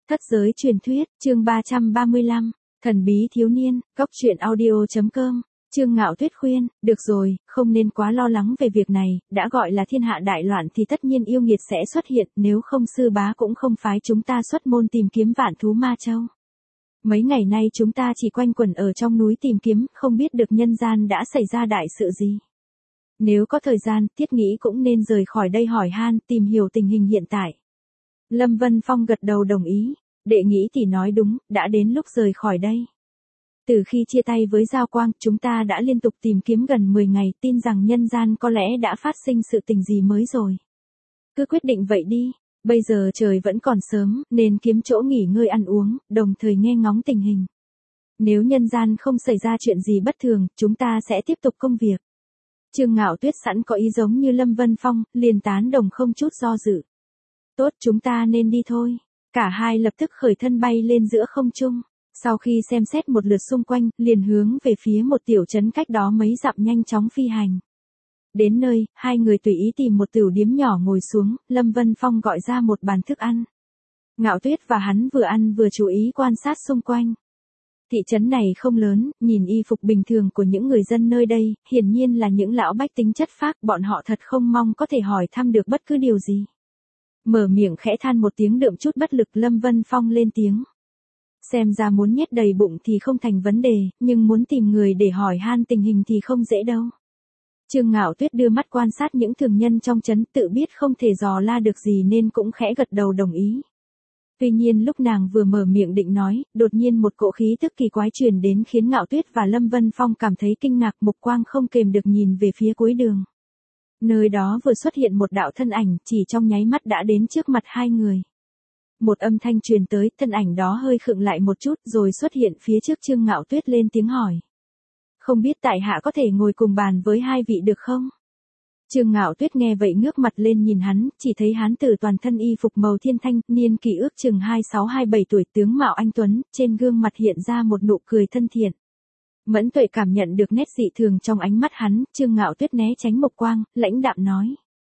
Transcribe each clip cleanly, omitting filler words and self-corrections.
Thất giới truyền thuyết, chương 335, thần bí thiếu niên, góc truyện audio.com, Chương Ngạo Tuyết khuyên, được rồi, không nên quá lo lắng về việc này, đã gọi là thiên hạ đại loạn thì tất nhiên yêu nghiệt sẽ xuất hiện, nếu không sư bá cũng không phái chúng ta xuất môn tìm kiếm vạn thú ma châu. Mấy ngày nay chúng ta chỉ quanh quẩn ở trong núi tìm kiếm, không biết được nhân gian đã xảy ra đại sự gì. Nếu có thời gian, Thiết nghĩ cũng nên rời khỏi đây hỏi han, tìm hiểu tình hình hiện tại. Lâm Vân Phong gật đầu đồng ý, đệ nghĩ thì nói đúng, đã đến lúc rời khỏi đây. Từ khi chia tay với Giao Quang, chúng ta đã liên tục tìm kiếm gần 10 ngày, tin rằng nhân gian có lẽ đã phát sinh sự tình gì mới rồi. Cứ quyết định vậy đi, bây giờ trời vẫn còn sớm, nên kiếm chỗ nghỉ ngơi ăn uống, đồng thời nghe ngóng tình hình. Nếu nhân gian không xảy ra chuyện gì bất thường, chúng ta sẽ tiếp tục công việc. Chương Ngạo Tuyết sẵn có ý giống như Lâm Vân Phong, liền tán đồng không chút do dự. Tốt, chúng ta nên đi thôi. Cả hai lập tức khởi thân bay lên giữa không trung. Sau khi xem xét một lượt xung quanh, liền hướng về phía một tiểu trấn cách đó mấy dặm nhanh chóng phi hành. Đến nơi, hai người tùy ý tìm một tửu điếm nhỏ ngồi xuống, Lâm Vân Phong gọi ra một bàn thức ăn. Ngạo Tuyết và hắn vừa ăn vừa chú ý quan sát xung quanh. Thị trấn này không lớn, nhìn y phục bình thường của những người dân nơi đây, hiển nhiên là những lão bách tính chất phác, bọn họ thật không mong có thể hỏi thăm được bất cứ điều gì. Mở miệng khẽ than một tiếng đượm chút bất lực, Lâm Vân Phong lên tiếng. Xem ra muốn nhét đầy bụng thì không thành vấn đề, nhưng muốn tìm người để hỏi han tình hình thì không dễ đâu. Chương Ngạo Tuyết đưa mắt quan sát những thường nhân trong trấn, tự biết không thể dò la được gì nên cũng khẽ gật đầu đồng ý. Tuy nhiên lúc nàng vừa mở miệng định nói, đột nhiên một cỗ khí tức kỳ quái truyền đến khiến Ngạo Tuyết và Lâm Vân Phong cảm thấy kinh ngạc, mục quang không kềm được nhìn về phía cuối đường. Nơi đó vừa xuất hiện một đạo thân ảnh, chỉ trong nháy mắt đã đến trước mặt hai người. Một âm thanh truyền tới, thân ảnh đó hơi khựng lại một chút rồi xuất hiện phía trước Chương Ngạo Tuyết lên tiếng hỏi. Không biết tại hạ có thể ngồi cùng bàn với hai vị được không? Chương Ngạo Tuyết nghe vậy ngước mặt lên nhìn hắn, chỉ thấy hắn từ toàn thân y phục màu thiên thanh, niên kỷ ước chừng 26-27 tuổi, tướng mạo anh tuấn, trên gương mặt hiện ra một nụ cười thân thiện. Mẫn Tuệ cảm nhận được nét dị thường trong ánh mắt hắn, Chương Ngạo Tuyết né tránh mục quang, lãnh đạm nói.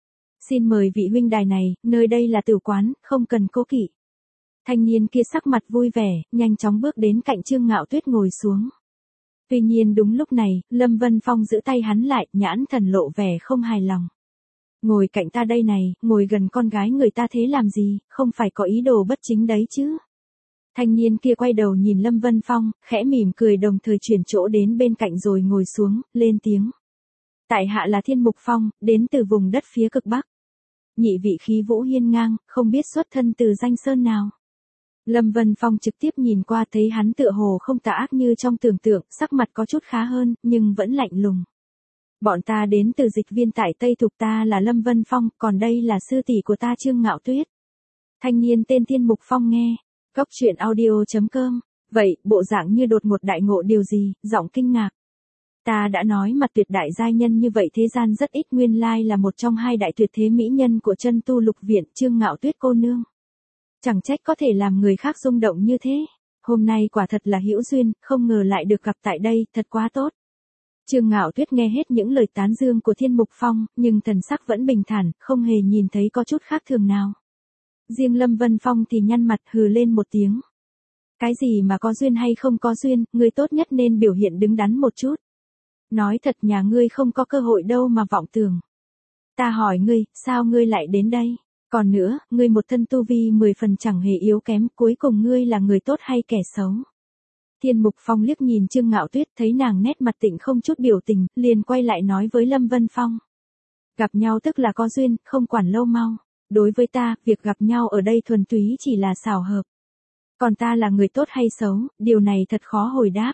Xin mời vị huynh đài này, nơi đây là tử quán, không cần cố kỵ. Thanh niên kia sắc mặt vui vẻ, nhanh chóng bước đến cạnh Chương Ngạo Tuyết ngồi xuống. Tuy nhiên đúng lúc này, Lâm Vân Phong giữ tay hắn lại, nhãn thần lộ vẻ không hài lòng. Ngồi cạnh ta đây này, ngồi gần con gái người ta thế làm gì, không phải có ý đồ bất chính đấy chứ. Thanh niên kia quay đầu nhìn Lâm Vân Phong, khẽ mỉm cười đồng thời chuyển chỗ đến bên cạnh rồi ngồi xuống, lên tiếng. Tại hạ là Thiên Mục Phong, đến từ vùng đất phía cực Bắc. Nhị vị khí vũ hiên ngang, không biết xuất thân từ danh sơn nào. Lâm Vân Phong trực tiếp nhìn qua thấy hắn tựa hồ không tà ác như trong tưởng tượng, sắc mặt có chút khá hơn, nhưng vẫn lạnh lùng. Bọn ta đến từ dịch viên tại Tây Thục, ta là Lâm Vân Phong, còn đây là sư tỷ của ta Chương Ngạo Tuyết. Thanh niên tên Thiên Mục Phong nghe, góc truyện audio.com, vậy, bộ dạng như đột ngột đại ngộ điều gì, giọng kinh ngạc. Ta đã nói mặt tuyệt đại giai nhân như vậy thế gian rất ít, nguyên lai là một trong hai đại tuyệt thế mỹ nhân của chân tu lục viện, Chương Ngạo Tuyết cô nương. Chẳng trách có thể làm người khác rung động như thế. Hôm nay quả thật là hữu duyên, không ngờ lại được gặp tại đây, thật quá tốt. Chương Ngạo Tuyết nghe hết những lời tán dương của Thiên Mục Phong, nhưng thần sắc vẫn bình thản, không hề nhìn thấy có chút khác thường nào. Riêng Lâm Vân Phong thì nhăn mặt hừ lên một tiếng. Cái gì mà có duyên hay không có duyên, ngươi tốt nhất nên biểu hiện đứng đắn một chút. Nói thật nhà ngươi không có cơ hội đâu mà vọng tưởng. Ta hỏi ngươi, sao ngươi lại đến đây? Còn nữa, ngươi một thân tu vi 10 phần chẳng hề yếu kém, cuối cùng ngươi là người tốt hay kẻ xấu? Thiên Mục Phong liếc nhìn Chương Ngạo Tuyết, thấy nàng nét mặt tịnh không chút biểu tình, liền quay lại nói với Lâm Vân Phong. Gặp nhau tức là có duyên, không quản lâu mau. Đối với ta, việc gặp nhau ở đây thuần túy chỉ là xảo hợp. Còn ta là người tốt hay xấu, điều này thật khó hồi đáp.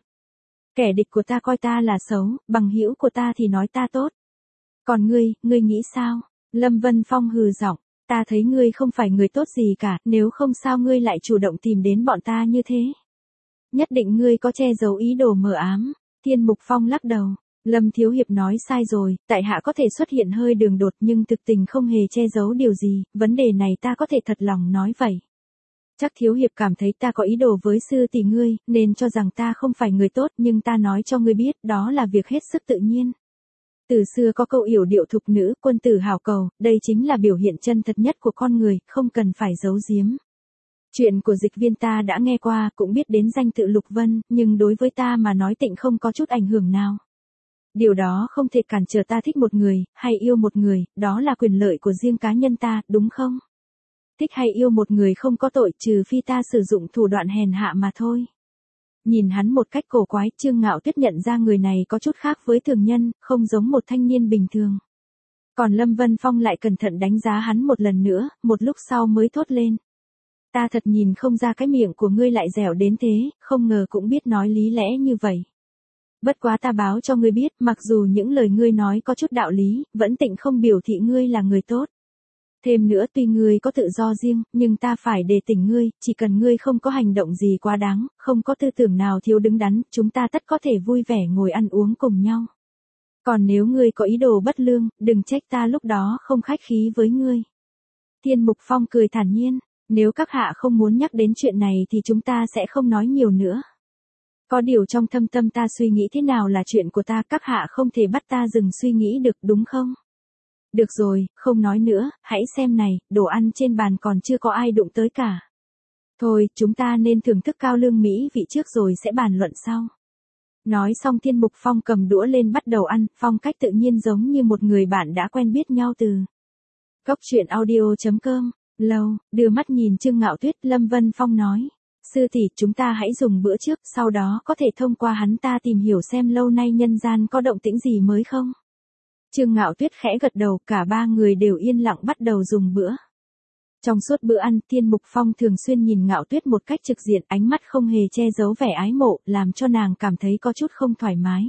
Kẻ địch của ta coi ta là xấu, bằng hữu của ta thì nói ta tốt. Còn ngươi nghĩ sao? Lâm Vân Phong hừ giọng. Ta thấy ngươi không phải người tốt gì cả, nếu không sao ngươi lại chủ động tìm đến bọn ta như thế. Nhất định ngươi có che giấu ý đồ mờ ám. Thiên Mục Phong lắc đầu. Lâm Thiếu Hiệp nói sai rồi, tại hạ có thể xuất hiện hơi đường đột nhưng thực tình không hề che giấu điều gì, vấn đề này ta có thể thật lòng nói vậy. Chắc Thiếu Hiệp cảm thấy ta có ý đồ với sư tỷ ngươi, nên cho rằng ta không phải người tốt, nhưng ta nói cho ngươi biết, đó là việc hết sức tự nhiên. Từ xưa có câu yểu điệu thục nữ, quân tử hảo cầu, đây chính là biểu hiện chân thật nhất của con người, không cần phải giấu giếm. Chuyện của Dịch Viên ta đã nghe qua, cũng biết đến danh tự Lục Vân, nhưng đối với ta mà nói Tịnh không có chút ảnh hưởng nào. Điều đó không thể cản trở ta thích một người, hay yêu một người, đó là quyền lợi của riêng cá nhân ta, đúng không? Thích hay yêu một người không có tội, trừ phi ta sử dụng thủ đoạn hèn hạ mà thôi. Nhìn hắn một cách cổ quái, Trương Ngạo Tuyết nhận ra người này có chút khác với thường nhân, không giống một thanh niên bình thường. Còn Lâm Vân Phong lại cẩn thận đánh giá hắn một lần nữa, một lúc sau mới thốt lên. Ta thật nhìn không ra cái miệng của ngươi lại dẻo đến thế, không ngờ cũng biết nói lý lẽ như vậy. Bất quá ta báo cho ngươi biết, mặc dù những lời ngươi nói có chút đạo lý, vẫn Tịnh không biểu thị ngươi là người tốt. Thêm nữa tuy ngươi có tự do riêng, nhưng ta phải đề tỉnh ngươi, chỉ cần ngươi không có hành động gì quá đáng, không có tư tưởng nào thiếu đứng đắn, chúng ta tất có thể vui vẻ ngồi ăn uống cùng nhau. Còn nếu ngươi có ý đồ bất lương, đừng trách ta lúc đó không khách khí với ngươi. Thiên Mục Phong cười thản nhiên, nếu các hạ không muốn nhắc đến chuyện này thì chúng ta sẽ không nói nhiều nữa. Có điều trong thâm tâm ta suy nghĩ thế nào là chuyện của ta, các hạ không thể bắt ta dừng suy nghĩ được, đúng không? Được rồi, không nói nữa, hãy xem này, đồ ăn trên bàn còn chưa có ai đụng tới cả. Thôi, chúng ta nên thưởng thức cao lương mỹ vị trước rồi sẽ bàn luận sau. Nói xong Thiên Mục Phong cầm đũa lên bắt đầu ăn, phong cách tự nhiên giống như một người bạn đã quen biết nhau từ. Cốc truyện audio.com, lâu, đưa mắt nhìn Trương Ngạo Tuyết, Lâm Vân Phong nói. Sư tỷ, chúng ta hãy dùng bữa trước, sau đó có thể thông qua hắn ta tìm hiểu xem lâu nay nhân gian có động tĩnh gì mới không. Trương Ngạo Tuyết khẽ gật đầu, cả ba người đều yên lặng bắt đầu dùng bữa. Trong suốt bữa ăn, Thiên Mục Phong thường xuyên nhìn Ngạo Tuyết một cách trực diện, ánh mắt không hề che giấu vẻ ái mộ, làm cho nàng cảm thấy có chút không thoải mái.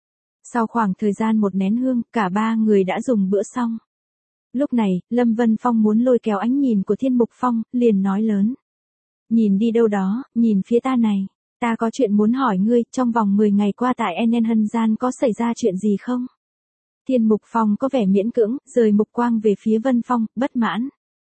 Sau khoảng thời gian một nén hương, cả ba người đã dùng bữa xong. Lúc này, Lâm Vân Phong muốn lôi kéo ánh nhìn của Thiên Mục Phong, liền nói lớn. Nhìn đi đâu đó, nhìn phía ta này. Ta có chuyện muốn hỏi ngươi, trong vòng 10 ngày qua tại NN Hân Gian có xảy ra chuyện gì không? Thiên Mục Phong có vẻ miễn cưỡng, rời mục quang về phía Vân Phong, bất mãn.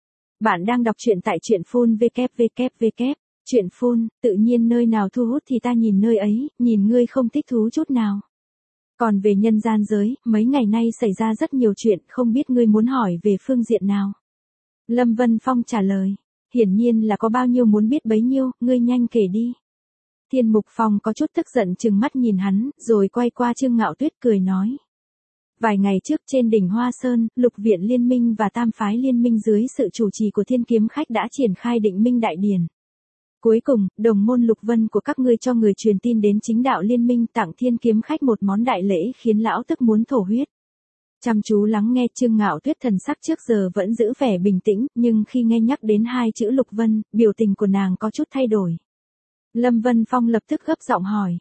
Bạn đang đọc truyện tại truyện phun www. Truyện phun, tự nhiên nơi nào thu hút thì ta nhìn nơi ấy, nhìn ngươi không thích thú chút nào. Còn về nhân gian giới, mấy ngày nay xảy ra rất nhiều chuyện, không biết ngươi muốn hỏi về phương diện nào. Lâm Vân Phong trả lời. Hiển nhiên là có bao nhiêu muốn biết bấy nhiêu, ngươi nhanh kể đi. Thiên Mục Phong có chút tức giận trừng mắt nhìn hắn, rồi quay qua Trương Ngạo Tuyết cười nói. Vài ngày trước trên đỉnh Hoa Sơn, Lục Viện Liên minh và Tam Phái Liên minh dưới sự chủ trì của Thiên Kiếm Khách đã triển khai Định Minh Đại Điển. Cuối cùng, đồng môn Lục Vân của các ngươi cho người truyền tin đến chính đạo Liên minh tặng Thiên Kiếm Khách một món đại lễ khiến lão tức muốn thổ huyết. Chăm chú lắng nghe, Trương Ngạo Tuyết thần sắc trước giờ vẫn giữ vẻ bình tĩnh, nhưng khi nghe nhắc đến hai chữ Lục Vân, biểu tình của nàng có chút thay đổi. Lâm Vân Phong lập tức gấp giọng hỏi.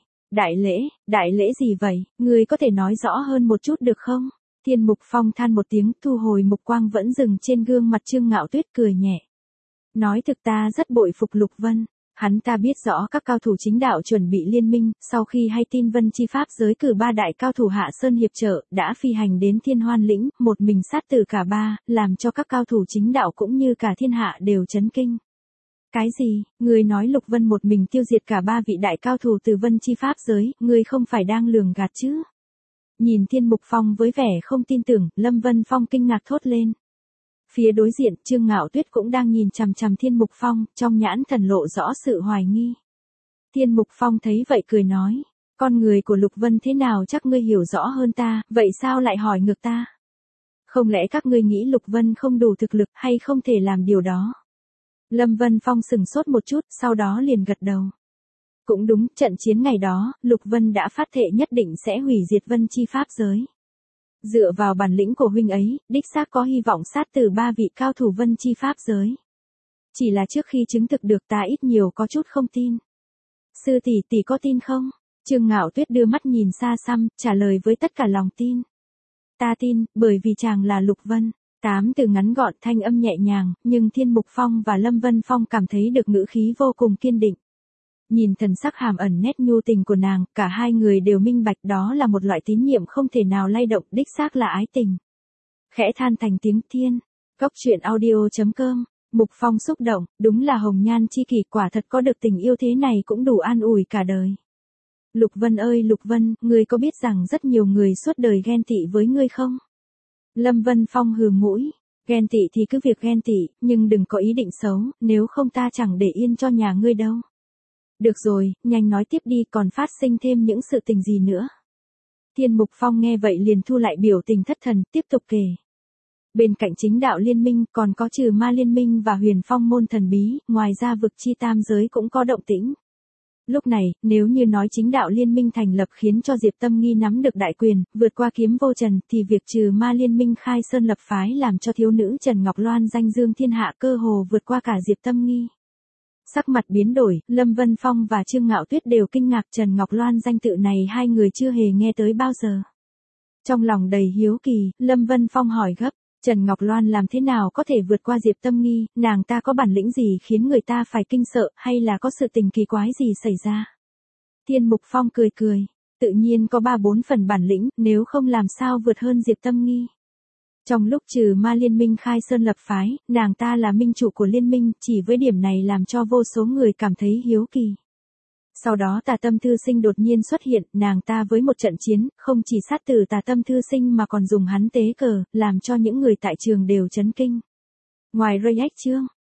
Đại lễ gì vậy, ngươi có thể nói rõ hơn một chút được không? Thiên Mục Phong than một tiếng, thu hồi mục quang vẫn dừng trên gương mặt Trương Ngạo Tuyết, cười nhẹ. Nói thực ta rất bội phục Lục Vân. Hắn ta biết rõ các cao thủ chính đạo chuẩn bị liên minh, sau khi hay tin Vân Chi Pháp giới cử ba đại cao thủ Hạ Sơn hiệp trợ, đã phi hành đến Thiên Hoan lĩnh, một mình sát tử cả ba, làm cho các cao thủ chính đạo cũng như cả thiên hạ đều chấn kinh. Cái gì, ngươi nói Lục Vân một mình tiêu diệt cả ba vị đại cao thủ từ Vân Chi Pháp giới, ngươi không phải đang lường gạt chứ? Nhìn Thiên Mục Phong với vẻ không tin tưởng, Lâm Vân Phong kinh ngạc thốt lên. Phía đối diện, Trương Ngạo Tuyết cũng đang nhìn chằm chằm Thiên Mục Phong, trong nhãn thần lộ rõ sự hoài nghi. Thiên Mục Phong thấy vậy cười nói, con người của Lục Vân thế nào chắc ngươi hiểu rõ hơn ta, vậy sao lại hỏi ngược ta? Không lẽ các ngươi nghĩ Lục Vân không đủ thực lực hay không thể làm điều đó? Lâm Vân Phong sừng sốt một chút, sau đó liền gật đầu. Cũng đúng, trận chiến ngày đó, Lục Vân đã phát thệ nhất định sẽ hủy diệt Vân Chi Pháp giới. Dựa vào bản lĩnh của huynh ấy, đích xác có hy vọng sát từ ba vị cao thủ Vân Chi Pháp giới. Chỉ là trước khi chứng thực được ta ít nhiều có chút không tin. Sư tỷ có tin không? Trương Ngạo Tuyết đưa mắt nhìn xa xăm, trả lời với tất cả lòng tin. Ta tin, bởi vì chàng là Lục Vân. 8 từ ngắn gọn, thanh âm nhẹ nhàng, nhưng Thiên Mục Phong và Lâm Vân Phong cảm thấy được ngữ khí vô cùng kiên định. Nhìn thần sắc hàm ẩn nét nhu tình của nàng, cả hai người đều minh bạch đó là một loại tín nhiệm không thể nào lay động, đích xác là ái tình. Khẽ than thành tiếng thiên. Cốc truyện audio.com, Mục Phong xúc động, đúng là hồng nhan chi kỷ, quả thật có được tình yêu thế này cũng đủ an ủi cả đời. Lục Vân ơi Lục Vân, ngươi có biết rằng rất nhiều người suốt đời ghen tị với ngươi không? Lâm Vân Phong hừ mũi. Ghen tị thì cứ việc ghen tị, nhưng đừng có ý định xấu, nếu không ta chẳng để yên cho nhà ngươi đâu. Được rồi, nhanh nói tiếp đi, còn phát sinh thêm những sự tình gì nữa. Thiên Mục Phong nghe vậy liền thu lại biểu tình thất thần, tiếp tục kể. Bên cạnh chính đạo liên minh còn có trừ ma liên minh và huyền phong môn thần bí, ngoài ra vực chi tam giới cũng có động tĩnh. Lúc này, nếu như nói chính đạo liên minh thành lập khiến cho Diệp Tâm Nghi nắm được đại quyền, vượt qua kiếm vô trần, thì việc trừ ma liên minh khai sơn lập phái làm cho thiếu nữ Trần Ngọc Loan danh dương thiên hạ cơ hồ vượt qua cả Diệp Tâm Nghi. Sắc mặt biến đổi, Lâm Vân Phong và Trương Ngạo Tuyết đều kinh ngạc, Trần Ngọc Loan danh tự này hai người chưa hề nghe tới bao giờ. Trong lòng đầy hiếu kỳ, Lâm Vân Phong hỏi gấp, Trần Ngọc Loan làm thế nào có thể vượt qua Diệp Tâm Nghi, nàng ta có bản lĩnh gì khiến người ta phải kinh sợ, hay là có sự tình kỳ quái gì xảy ra? Thiên Mục Phong cười cười, tự nhiên có 3-4 phần bản lĩnh, nếu không làm sao vượt hơn Diệp Tâm Nghi. Trong lúc trừ ma liên minh khai sơn lập phái, nàng ta là minh chủ của liên minh, chỉ với điểm này làm cho vô số người cảm thấy hiếu kỳ. Sau đó Tà Tâm Thư Sinh đột nhiên xuất hiện, nàng ta với một trận chiến, không chỉ sát tử Tà Tâm Thư Sinh mà còn dùng hắn tế cờ, làm cho những người tại trường đều chấn kinh. Ngoài Ray Ách Chương,